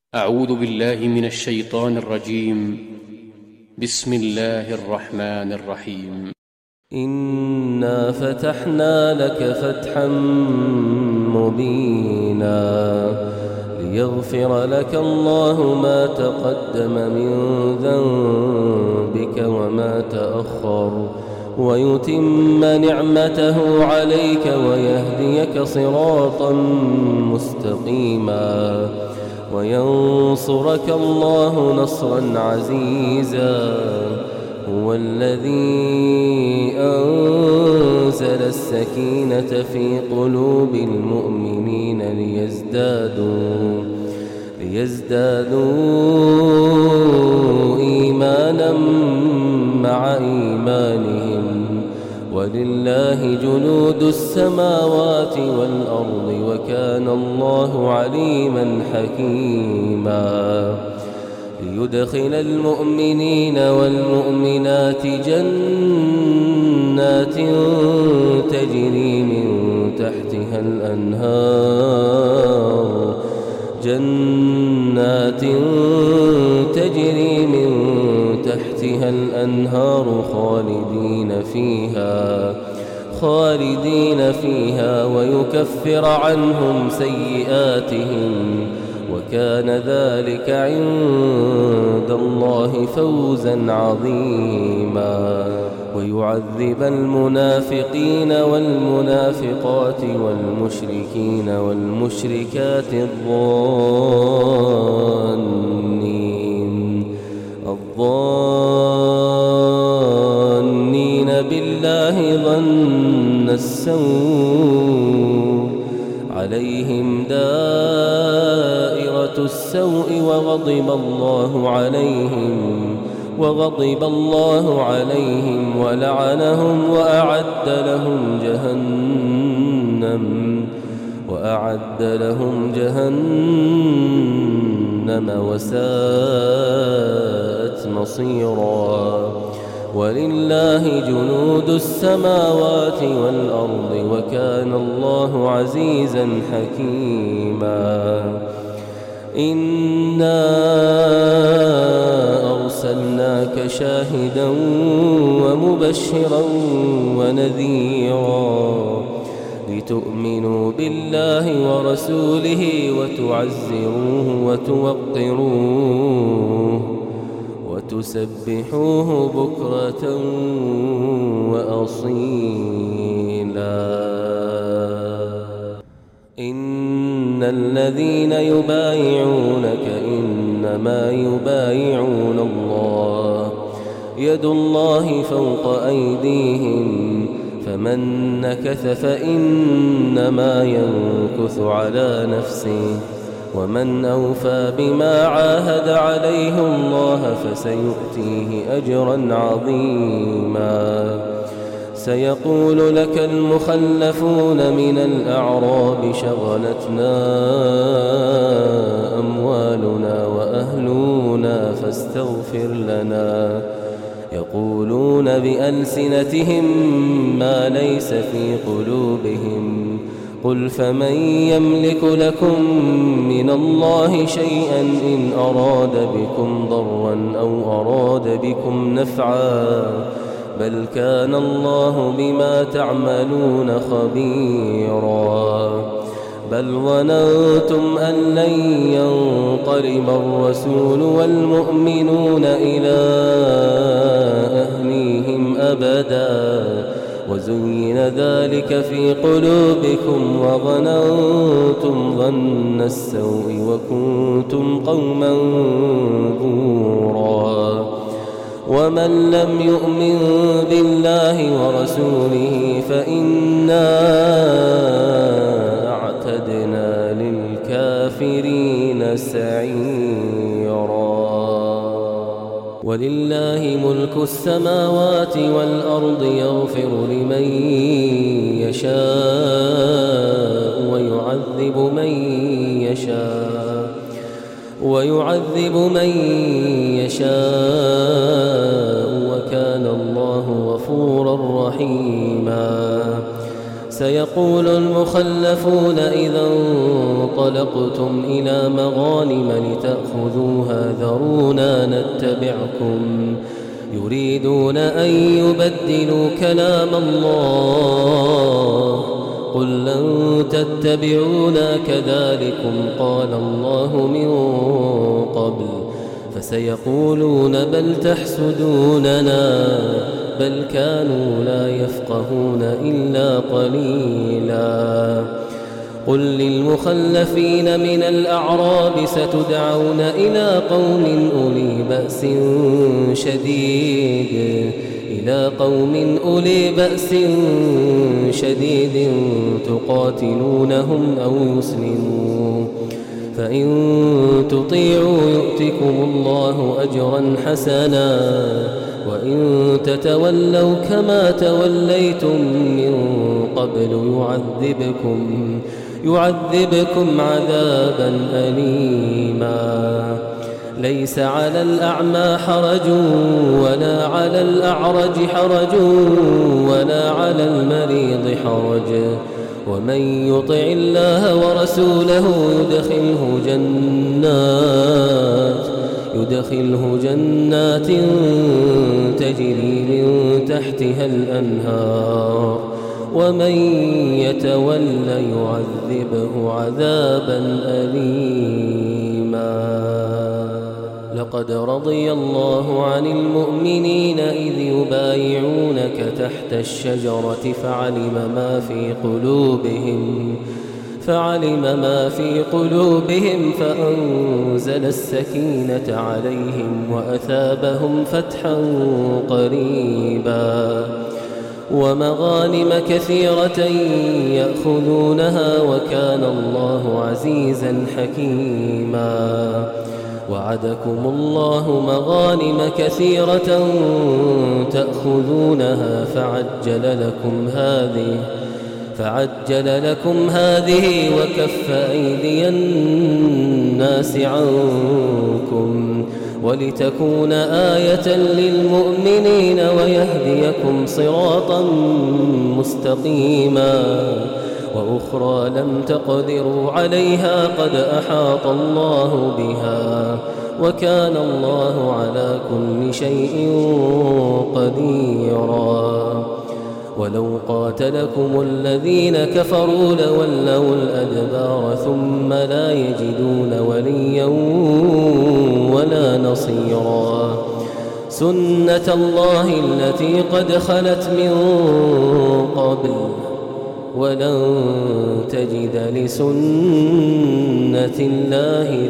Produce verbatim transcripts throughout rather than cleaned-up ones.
أعوذ بالله من الشيطان الرجيم. بسم الله الرحمن الرحيم. إنا فتحنا لك فتحا مبينا ليغفر لك الله ما تقدم من ذنبك وما تأخر ويتم نعمته عليك ويهديك صراطا مستقيما وينصرك الله نصرا عزيزا. هو الذي أنزل السكينة في قلوب المؤمنين ليزدادوا ليزدادوا إيمانا مع إيمانهم ولله جنود السماوات والأرض وكان الله عليما حكيما. ليدخل المؤمنين والمؤمنات جنات تجري من تحتها الأنهار جنات تجري من تحتها الأنهار خالدين فيها خالدين فيها ويكفر عنهم سيئاتهم وكان ذلك عند الله فوزا عظيما. ويعذب المنافقين والمنافقات والمشركين والمشركات الظانين الظانين بالله ظن السوء عليهم دائرة السوء وغضب الله عليهم وغضب الله عليهم ولعنهم وأعد لهم جهنم وأعد لهم جهنم وساءت مصيرا. ولله جنود السماوات والأرض وكان الله عزيزا حكيما. إنا أرسلناك شاهدا ومبشرا ونذيرا لتؤمنوا بالله ورسوله وتعزروه وتوقروه وتسبحوه بكرة وأصيلا. إن الذين يبايعونك إنما يبايعون الله يد الله فوق أيديهم فمن نكث فإنما ينكث على نفسه ومن أوفى بما عاهد عليه الله فسيؤتيه أجرا عظيما. سيقول لك المخلفون من الأعراب شغلتنا أموالنا وأهلنا فاستغفر لنا يقولون بألسنتهم ما ليس في قلوبهم قل فمن يملك لكم من الله شيئا إن أراد بكم ضرا أو أراد بكم نفعا بل كان الله بما تعملون خبيرا. بل ظننتم أن لن ينقلب الرسول والمؤمنون إلى أهليهم أبدا وزين ذلك في قلوبكم وظننتم ظن السوء وكنتم قوما بورا. ومن لم يؤمن بالله ورسوله فإنا أعتدنا للكافرين سعيرا. ولله ملك السماوات والأرض يغفر لمن يشاء ويعذب من يشاء ويعذب من يشاء وكان الله غفورا رحيما. سيقول المخلفون إذا انطلقتم إلى مغانم لتأخذوها ذرونا نتبعكم يريدون أن يبدلوا كلام الله قل لن تتبعونا كذلكم قال الله من قبل فسيقولون بل تحسدوننا بل كانوا لا يفقهون إلا قليلا قل للمخلفين من الأعراب ستدعون إلى قوم أولي بأس شديد إلى قوم أولي بأس شديد تقاتلونهم أو يسلموا فإن تطيعوا يؤتكم الله أجرا حسنا وإن تتولوا كما توليتم من قبل يعذبكم يعذبكم عذابا أليما ليس على الأعمى حرج ولا على الأعرج حرج ولا على المريض حرج ومن يطع الله ورسوله يدخله جنات يدخله جنات تجري من تحتها الأنهار ومن يتول يعذبه عذابا أليما لقد رضي الله عن المؤمنين إذ يبايعونك تحت الشجرة فعلم ما في قلوبهم فعلم ما في قلوبهم فأنزل السكينة عليهم وأثابهم فتحا قريبا ومغانم كثيرة يأخذونها وكان الله عزيزا حكيما وعدكم الله مغانم كثيرة تأخذونها فعجل لكم هذه فعجل لكم هذه وكف أيدي الناس عنكم ولتكون آية للمؤمنين ويهديكم صراطا مستقيما وأخرى لم تقدروا عليها قد أحاط الله بها وكان الله على كل شيء قديرا ولو قاتلكم الذين كفروا لولوا الأدبار ثم لا يجدون وليا ولا نصيرا سنة الله التي قد خلت من قبل ولن تجد لسنة الله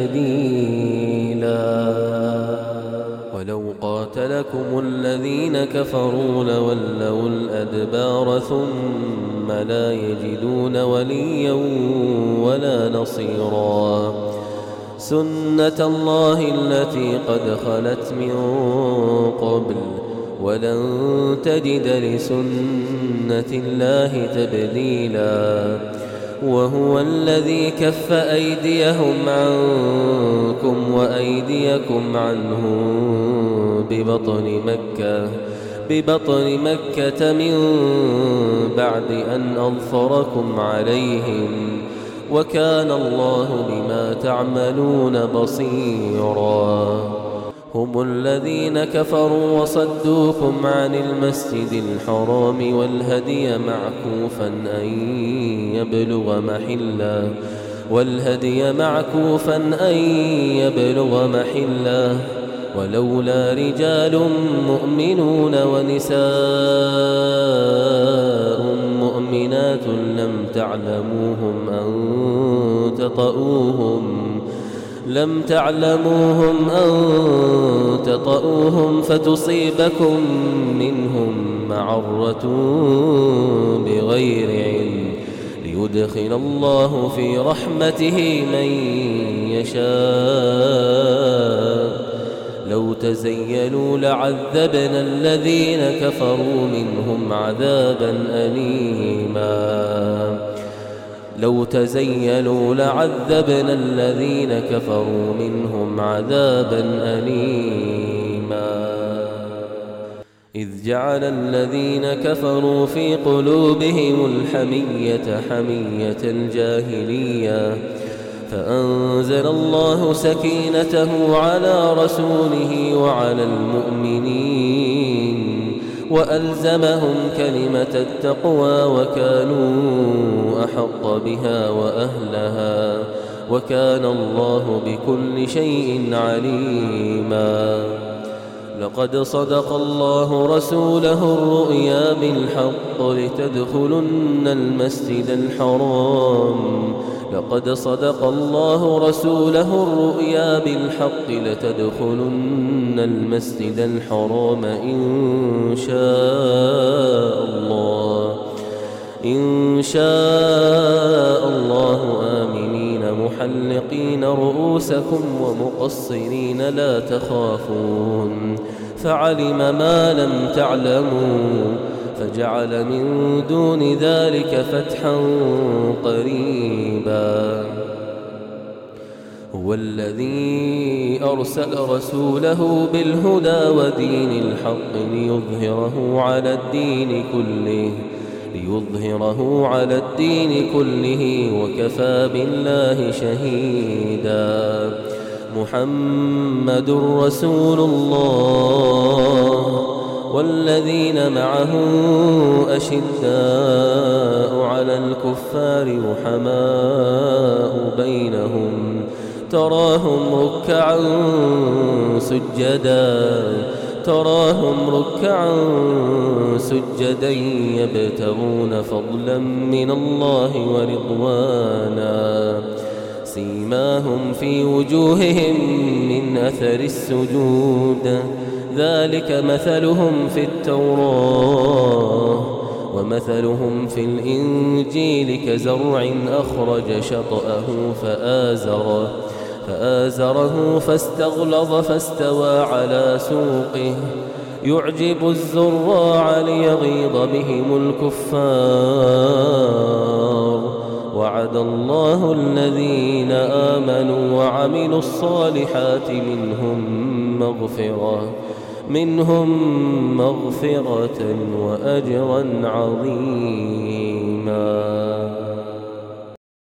تبديلا ولو قاتلكم الذين كفروا لولوا الأدبار ثم لا يجدون وليا ولا نصيرا سنة الله التي قد خلت من قبل ولن تجد لسنة الله تبديلا وهو الذي كف أيديهم عنكم وأيديكم عنهم ببطن مكة ببطن مكة من بعد أن أظفركم عليهم وكان الله بما تعملون بصيرا هم الذين كفروا وصدوكم عن المسجد الحرام والهدي معكوفا أن يبلغ محله والهدي معكوفا أن يبلغ محله ولولا رجال مؤمنون ونساء مؤمنات لم تعلموهم أن تطؤوهم لم تعلموهم أن تطؤوهم فتصيبكم منهم معرة بغير علم ليدخل الله في رحمته من يشاء لو تزيلوا لعذبنا الذين كفروا منهم عذابا أليما لو تزيلوا لعذبنا الذين كفروا منهم عذابا أليما إذ جعل الذين كفروا في قلوبهم الحمية حمية الجاهلية فأنزل الله سكينته على رسوله وعلى المؤمنين وألزمهم كلمة التقوى وكانوا أحق بها وأهلها وكان الله بكل شيء عليما. لقد صدق الله رسوله الرؤيا بالحق لتدخلن المسجد الحرام لقد صدق الله رسوله الرؤيا بالحق لتدخلن المسجد الحرام إن شاء الله إن شاء الله آمنين محلقين رؤوسكم ومقصرين لا تخافون فعلم ما لم تعلموا فجعل من دون ذلك فتحا قريبا. هو الذي أرسل رسوله بالهدى ودين الحق ليظهره على الدين كله ليظهره على الدين كله وكفى بالله شهيدا. محمد رسول الله والذين معه أشداء على الكفار رحماء بينهم تراهم ركعا سجدا تراهم ركعا سجدا يبتغون فضلا من الله ورضوانا سيماهم في وجوههم من أثر السجود ذلك مثلهم في التوراة ومثلهم في الإنجيل كزرع أخرج شطأه فآزره فآزره فاستغلظ فاستوى على سوقه يعجب الزراع ليغيظ بهم الكفار. وعد الله الذين آمنوا وعملوا الصالحات منهم مغفرة منهم مغفرة وأجرا عظيما.